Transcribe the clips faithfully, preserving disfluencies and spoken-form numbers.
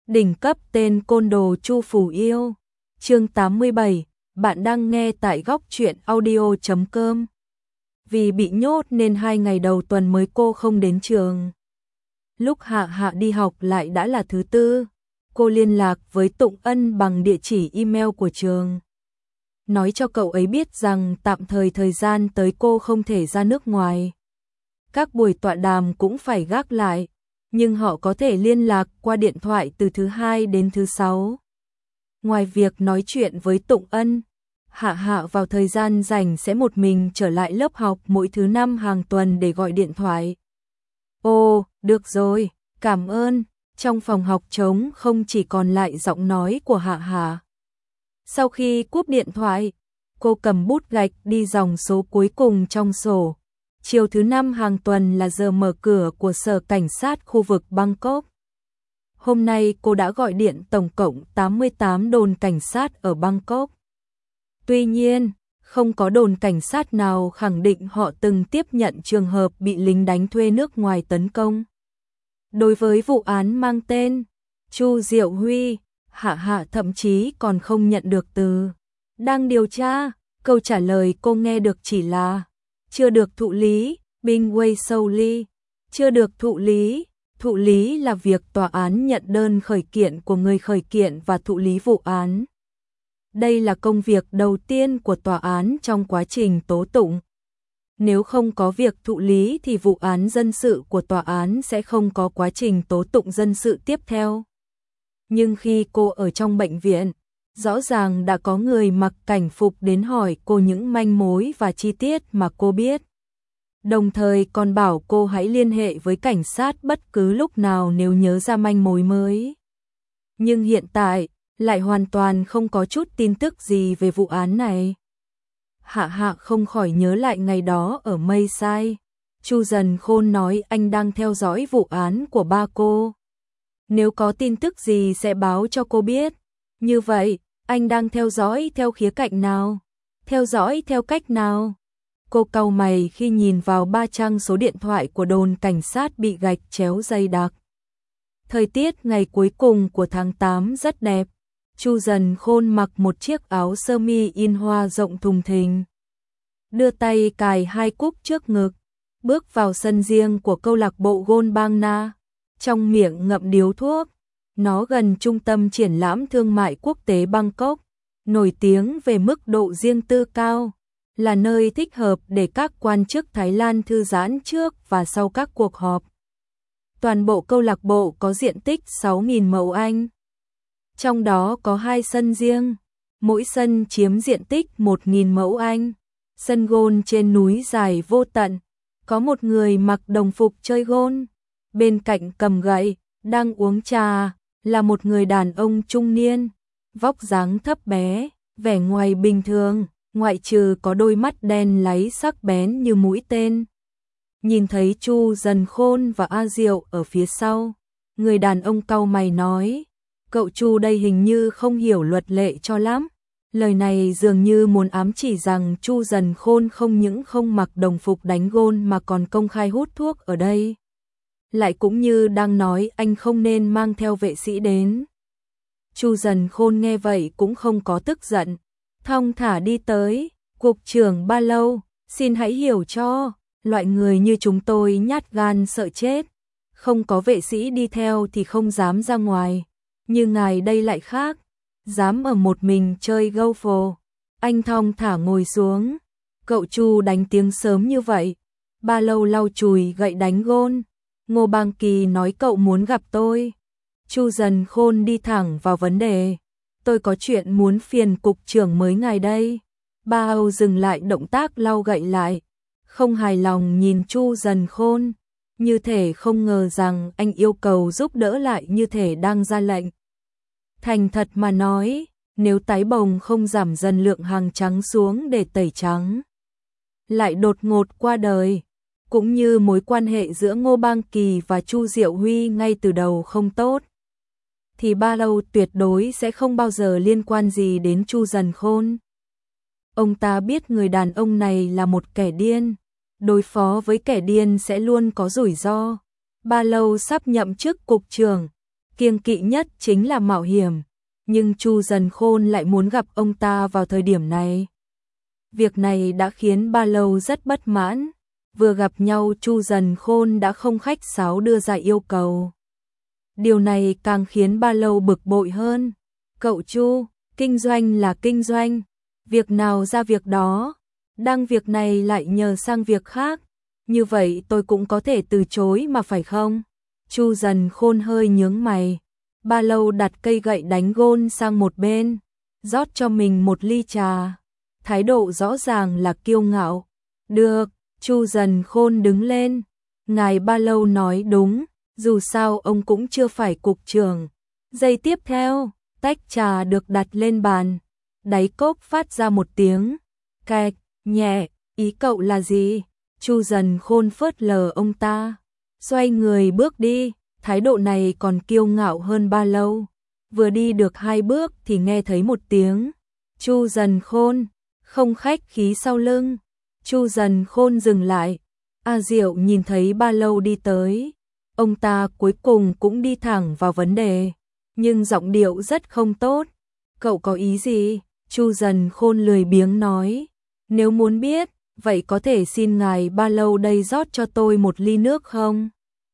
Đỉnh cấp tên côn đồ Chu Phủ Yêu. Chương tám mươi bảy, bạn đang nghe tại góc truyện audio chấm com. Vì bị nhốt nên hai ngày đầu tuần mới cô không đến trường. Lúc Hạ Hạ đi học lại đã là thứ tư. Cô liên lạc với Tụng Ân bằng địa chỉ email của trường. Nói cho cậu ấy biết rằng tạm thời thời gian tới cô không thể ra nước ngoài. Các buổi tọa đàm cũng phải gác lại, nhưng họ có thể liên lạc qua điện thoại từ thứ hai đến thứ sáu. Ngoài việc nói chuyện với Tụng Ân, Hạ Hạ vào thời gian rảnh sẽ một mình trở lại lớp học mỗi thứ năm hàng tuần để gọi điện thoại. Ồ, được rồi, cảm ơn. Trong phòng học trống không chỉ còn lại giọng nói của Hạ Hạ. Sau khi cúp điện thoại, cô cầm bút gạch đi dòng số cuối cùng trong sổ. Chiều thứ năm hàng tuần là giờ mở cửa của sở cảnh sát khu vực Bangkok. Hôm nay cô đã gọi điện tổng cộng tám mươi tám đồn cảnh sát ở Bangkok. Tuy nhiên, không có đồn cảnh sát nào khẳng định họ từng tiếp nhận trường hợp bị lính đánh thuê nước ngoài tấn công. Đối với vụ án mang tên Chu Diệu Huy, Hạ Hạ thậm chí còn không nhận được từ đang điều tra. Câu trả lời cô nghe được chỉ là chưa được thụ lý, Binh Wei Sâu Ly. Chưa được thụ lý. Thụ lý là việc tòa án nhận đơn khởi kiện của người khởi kiện và thụ lý vụ án. Đây là công việc đầu tiên của tòa án trong quá trình tố tụng. Nếu không có việc thụ lý thì vụ án dân sự của tòa án sẽ không có quá trình tố tụng dân sự tiếp theo. Nhưng khi cô ở trong bệnh viện, rõ ràng đã có người mặc cảnh phục đến hỏi cô những manh mối và chi tiết mà cô biết. Đồng thời còn bảo cô hãy liên hệ với cảnh sát bất cứ lúc nào nếu nhớ ra manh mối mới. Nhưng hiện tại, lại hoàn toàn không có chút tin tức gì về vụ án này. Hạ Hạ không khỏi nhớ lại ngày đó ở Mây Sai. Chu Dần Khôn nói anh đang theo dõi vụ án của ba cô. Nếu có tin tức gì sẽ báo cho cô biết. Như vậy, anh đang theo dõi theo khía cạnh nào? Theo dõi theo cách nào? Cô cau mày khi nhìn vào ba trang số điện thoại của đồn cảnh sát bị gạch chéo dày đặc. Thời tiết ngày cuối cùng của tháng tám rất đẹp. Chu Dần Khôn mặc một chiếc áo sơ mi in hoa rộng thùng thình. Đưa tay cài hai cúc trước ngực. Bước vào sân riêng của câu lạc bộ Gôn Bang Na. Trong miệng ngậm điếu thuốc. Nó gần trung tâm triển lãm thương mại quốc tế Bangkok. Nổi tiếng về mức độ riêng tư cao. Là nơi thích hợp để các quan chức Thái Lan thư giãn trước và sau các cuộc họp. Toàn bộ câu lạc bộ có diện tích sáu nghìn mẫu Anh. Trong đó có hai sân riêng, mỗi sân chiếm diện tích một nghìn mẫu Anh. Sân gôn trên núi dài vô tận, có một người mặc đồng phục chơi gôn. Bên cạnh cầm gậy, đang uống trà, là một người đàn ông trung niên, vóc dáng thấp bé, vẻ ngoài bình thường, ngoại trừ có đôi mắt đen láy sắc bén như mũi tên. Nhìn thấy Chu Dần Khôn và A Diệu ở phía sau, người đàn ông cau mày nói, cậu Chu đây hình như không hiểu luật lệ cho lắm. Lời này dường như muốn ám chỉ rằng Chu Dần Khôn không những không mặc đồng phục đánh gôn mà còn công khai hút thuốc ở đây. Lại cũng như đang nói anh không nên mang theo vệ sĩ đến. Chu Dần Khôn nghe vậy cũng không có tức giận, thong thả đi tới, cục trưởng Ba Lâu, xin hãy hiểu cho, loại người như chúng tôi nhát gan sợ chết, không có vệ sĩ đi theo thì không dám ra ngoài, như ngài đây lại khác, dám ở một mình chơi golf. Anh thong thả ngồi xuống, cậu Chu đánh tiếng sớm như vậy. Ba Lâu lau chùi gậy đánh gôn. Ngô Bang Kỳ nói cậu muốn gặp tôi. Chu Dần Khôn đi thẳng vào vấn đề. Tôi có chuyện muốn phiền cục trưởng mới ngài đây. Ba Âu dừng lại động tác lau gậy lại. Không hài lòng nhìn Chu Dần Khôn. Như thể không ngờ rằng anh yêu cầu giúp đỡ lại như thể đang ra lệnh. Thành thật mà nói, nếu tái bồng không giảm dần lượng hàng trắng xuống để tẩy trắng. Lại đột ngột qua đời. Cũng như mối quan hệ giữa Ngô Bang Kỳ và Chu Diệu Huy ngay từ đầu không tốt. Thì Ba Lâu tuyệt đối sẽ không bao giờ liên quan gì đến Chu Dần Khôn. Ông ta biết người đàn ông này là một kẻ điên. Đối phó với kẻ điên sẽ luôn có rủi ro. Ba Lâu sắp nhậm chức cục trưởng. kiêng kỵ nhất chính là mạo hiểm, nhưng Chu Dần Khôn lại muốn gặp ông ta vào thời điểm này. Việc này đã khiến Ba Lâu rất bất mãn, vừa gặp nhau Chu Dần Khôn đã không khách sáo đưa ra yêu cầu. Điều này càng khiến Ba Lâu bực bội hơn. Cậu Chu, kinh doanh là kinh doanh, việc nào ra việc đó, đang việc này lại nhờ sang việc khác, như vậy tôi cũng có thể từ chối mà phải không? Chu Dần Khôn hơi nhướng mày. Ba Lâu đặt cây gậy đánh gôn sang một bên, rót cho mình một ly trà, thái độ rõ ràng là kiêu ngạo. Được, Chu Dần Khôn đứng lên. Ngài Ba Lâu nói đúng, dù sao ông cũng chưa phải cục trưởng. Giây tiếp theo, tách trà được đặt lên bàn, đáy cốc phát ra một tiếng kẹt nhẹ. Ý cậu là gì? Chu Dần Khôn phớt lờ ông ta, xoay người bước đi, thái độ này còn kiêu ngạo hơn Ba Lâu. Vừa đi được hai bước thì nghe thấy một tiếng Chu Dần Khôn, không khách khí sau lưng. Chu Dần Khôn dừng lại. A Diệu nhìn thấy Ba Lâu đi tới, ông ta cuối cùng cũng đi thẳng vào vấn đề, nhưng giọng điệu rất không tốt. Cậu có ý gì? Chu Dần Khôn lười biếng nói. Nếu muốn biết, vậy có thể xin ngài Ba Lâu đây rót cho tôi một ly nước không?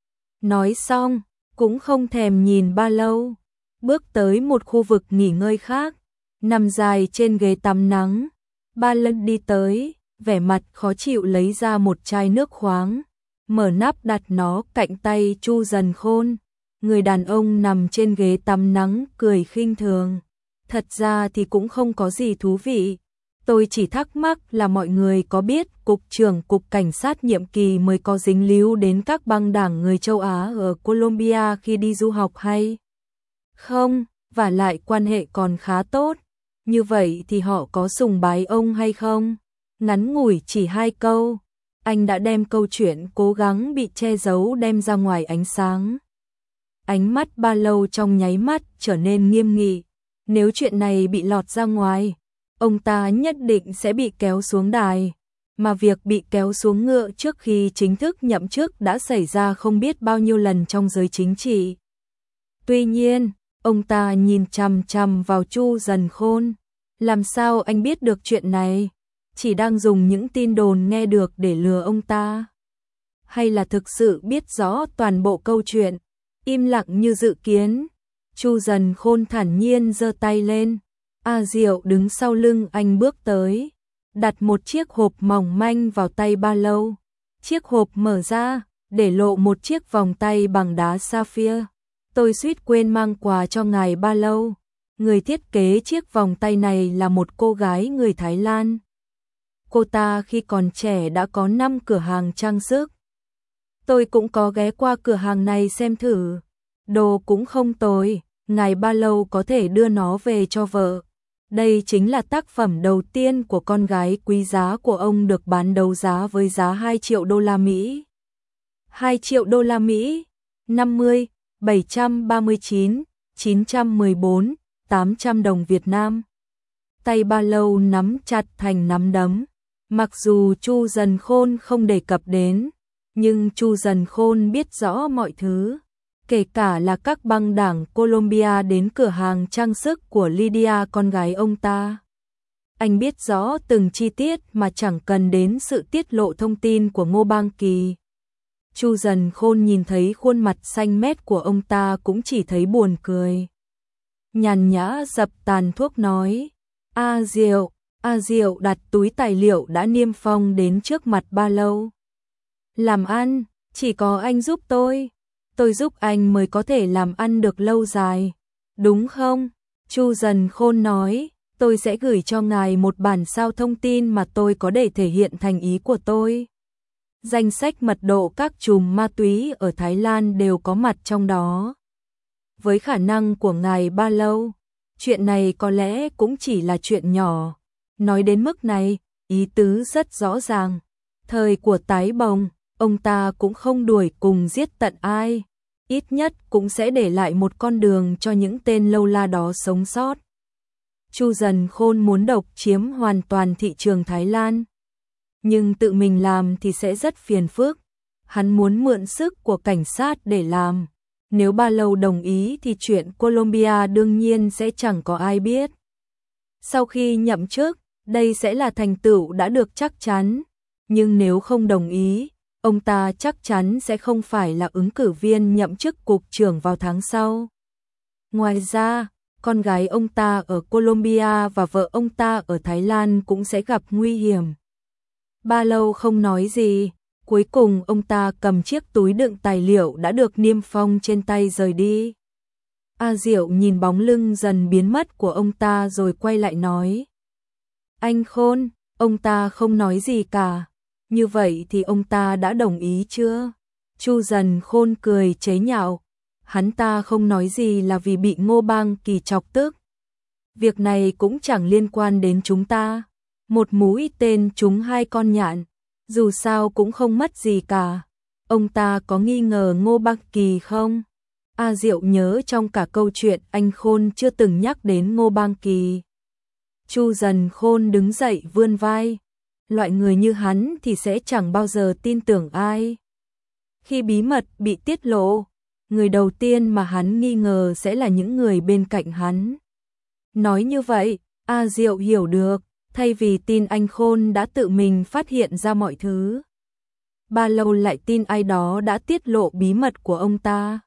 Nói xong, cũng không thèm nhìn Ba Lâu, bước tới một khu vực nghỉ ngơi khác, nằm dài trên ghế tắm nắng. Ba Lân đi tới, vẻ mặt khó chịu lấy ra một chai nước khoáng, mở nắp đặt nó cạnh tay Chu Dần Khôn. Người đàn ông nằm trên ghế tắm nắng cười khinh thường. Thật ra thì cũng không có gì thú vị. Tôi chỉ thắc mắc là mọi người có biết cục trưởng cục cảnh sát nhiệm kỳ mới có dính líu đến các băng đảng người châu Á ở Colombia khi đi du học hay không, và lại quan hệ còn khá tốt. Như vậy thì họ có sùng bái ông hay không? Ngắn ngủi chỉ hai câu, anh đã đem câu chuyện cố gắng bị che giấu đem ra ngoài ánh sáng. Ánh mắt Ba Lâu trong nháy mắt trở nên nghiêm nghị. Nếu chuyện này bị lọt ra ngoài, ông ta nhất định sẽ bị kéo xuống đài. Mà việc bị kéo xuống ngựa trước khi chính thức nhậm chức đã xảy ra không biết bao nhiêu lần trong giới chính trị. Tuy nhiên, ông ta nhìn chằm chằm vào Chu Dần Khôn. Làm sao anh biết được chuyện này? Chỉ đang dùng những tin đồn nghe được để lừa ông ta? Hay là thực sự biết rõ toàn bộ câu chuyện? Im lặng như dự kiến, Chu Dần Khôn thản nhiên giơ tay lên. A Diệu đứng sau lưng anh bước tới, đặt một chiếc hộp mỏng manh vào tay Ba Lâu. Chiếc hộp mở ra, để lộ một chiếc vòng tay bằng đá sapphire. Tôi suýt quên mang quà cho ngài Ba Lâu. Người thiết kế chiếc vòng tay này là một cô gái người Thái Lan. Cô ta khi còn trẻ đã có năm cửa hàng trang sức. Tôi cũng có ghé qua cửa hàng này xem thử. Đồ cũng không tồi, ngài Ba Lâu có thể đưa nó về cho vợ. Đây chính là tác phẩm đầu tiên của con gái quý giá của ông được bán đấu giá với giá hai triệu đô la Mỹ. hai triệu đô la Mỹ, năm mươi, bảy trăm ba mươi chín, chín trăm mười bốn, tám trăm đồng Việt Nam. Tay Ba Lâu nắm chặt thành nắm đấm. Mặc dù Chu Dần Khôn không đề cập đến, nhưng Chu Dần Khôn biết rõ mọi thứ, kể cả là các băng đảng Colombia đến cửa hàng trang sức của Lydia con gái ông ta. Anh biết rõ từng chi tiết mà chẳng cần đến sự tiết lộ thông tin của Ngô Bang Kỳ. Chu Dần Khôn nhìn thấy khuôn mặt xanh mét của ông ta cũng chỉ thấy buồn cười. Nhàn nhã dập tàn thuốc nói, A Diệu, A Diệu đặt túi tài liệu đã niêm phong đến trước mặt Ba Lâu. Làm ăn, chỉ có anh giúp tôi. Tôi giúp anh mới có thể làm ăn được lâu dài. Đúng không? Chu Dần Khôn nói, tôi sẽ gửi cho ngài một bản sao thông tin mà tôi có để thể hiện thành ý của tôi. Danh sách mật độ các chùm ma túy ở Thái Lan đều có mặt trong đó. Với khả năng của ngài Ba Lâu, chuyện này có lẽ cũng chỉ là chuyện nhỏ. Nói đến mức này, ý tứ rất rõ ràng. Thời của Tái Bồng, ông ta cũng không đuổi cùng giết tận ai. Ít nhất cũng sẽ để lại một con đường cho những tên lâu la đó sống sót. Chu Dần Khôn muốn độc chiếm hoàn toàn thị trường Thái Lan. Nhưng tự mình làm thì sẽ rất phiền phức. Hắn muốn mượn sức của cảnh sát để làm. Nếu Ba Lâu đồng ý thì chuyện Colombia đương nhiên sẽ chẳng có ai biết. Sau khi nhậm chức, đây sẽ là thành tựu đã được chắc chắn, nhưng nếu không đồng ý, ông ta chắc chắn sẽ không phải là ứng cử viên nhậm chức cục trưởng vào tháng sau. Ngoài ra, con gái ông ta ở Colombia và vợ ông ta ở Thái Lan cũng sẽ gặp nguy hiểm. Ba Lâu không nói gì, cuối cùng ông ta cầm chiếc túi đựng tài liệu đã được niêm phong trên tay rời đi. A Diệu nhìn bóng lưng dần biến mất của ông ta rồi quay lại nói. Anh Khôn, ông ta không nói gì cả. Như vậy thì ông ta đã đồng ý chưa? Chu Dần Khôn cười chế nhạo. Hắn ta không nói gì là vì bị Ngô Bang Kỳ chọc tức. Việc này cũng chẳng liên quan đến chúng ta. Một mũi tên trúng hai con nhạn, dù sao cũng không mất gì cả. Ông ta có nghi ngờ Ngô Bang Kỳ không? A Diệu nhớ trong cả câu chuyện anh Khôn chưa từng nhắc đến Ngô Bang Kỳ. Chu Dần Khôn đứng dậy vươn vai. Loại người như hắn thì sẽ chẳng bao giờ tin tưởng ai. Khi bí mật bị tiết lộ, người đầu tiên mà hắn nghi ngờ sẽ là những người bên cạnh hắn. Nói như vậy, A Diệu hiểu được, thay vì tin anh Khôn đã tự mình phát hiện ra mọi thứ. Ba Lâu lại tin ai đó đã tiết lộ bí mật của ông ta.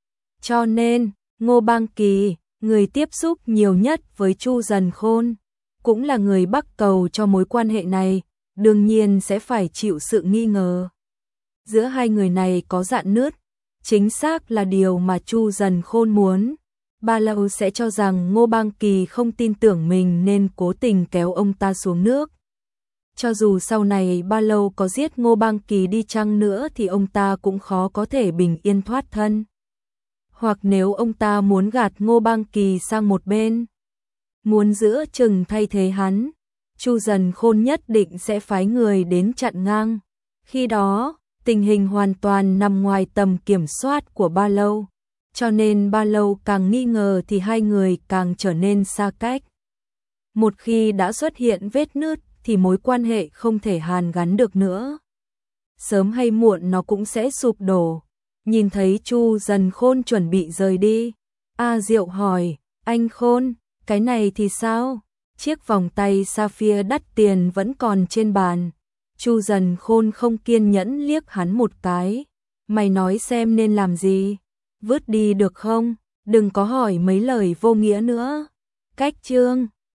Cho nên, Ngô Bang Kỳ, người tiếp xúc nhiều nhất với Chu Dần Khôn, cũng là người bắc cầu cho mối quan hệ này, đương nhiên sẽ phải chịu sự nghi ngờ. Giữa hai người này có rạn nứt, chính xác là điều mà Chu Dần Khôn muốn. Ba Lâu sẽ cho rằng Ngô Bang Kỳ không tin tưởng mình nên cố tình kéo ông ta xuống nước. Cho dù sau này Ba Lâu có giết Ngô Bang Kỳ đi chăng nữa thì ông ta cũng khó có thể bình yên thoát thân. Hoặc nếu ông ta muốn gạt Ngô Bang Kỳ sang một bên, muốn giữa chừng thay thế hắn, Chu Dần Khôn nhất định sẽ phái người đến chặn ngang. Khi đó, tình hình hoàn toàn nằm ngoài tầm kiểm soát của Ba Lâu, cho nên Ba Lâu càng nghi ngờ thì hai người càng trở nên xa cách. Một khi đã xuất hiện vết nứt thì mối quan hệ không thể hàn gắn được nữa. Sớm hay muộn nó cũng sẽ sụp đổ. Nhìn thấy Chu Dần Khôn chuẩn bị rời đi, A Diệu hỏi, anh Khôn, cái này thì sao? Chiếc vòng tay sapphire đắt tiền vẫn còn trên bàn. Chu Dần Khôn không kiên nhẫn liếc hắn một cái. Mày nói xem nên làm gì? Vứt đi được không? Đừng có hỏi mấy lời vô nghĩa nữa. Cách chương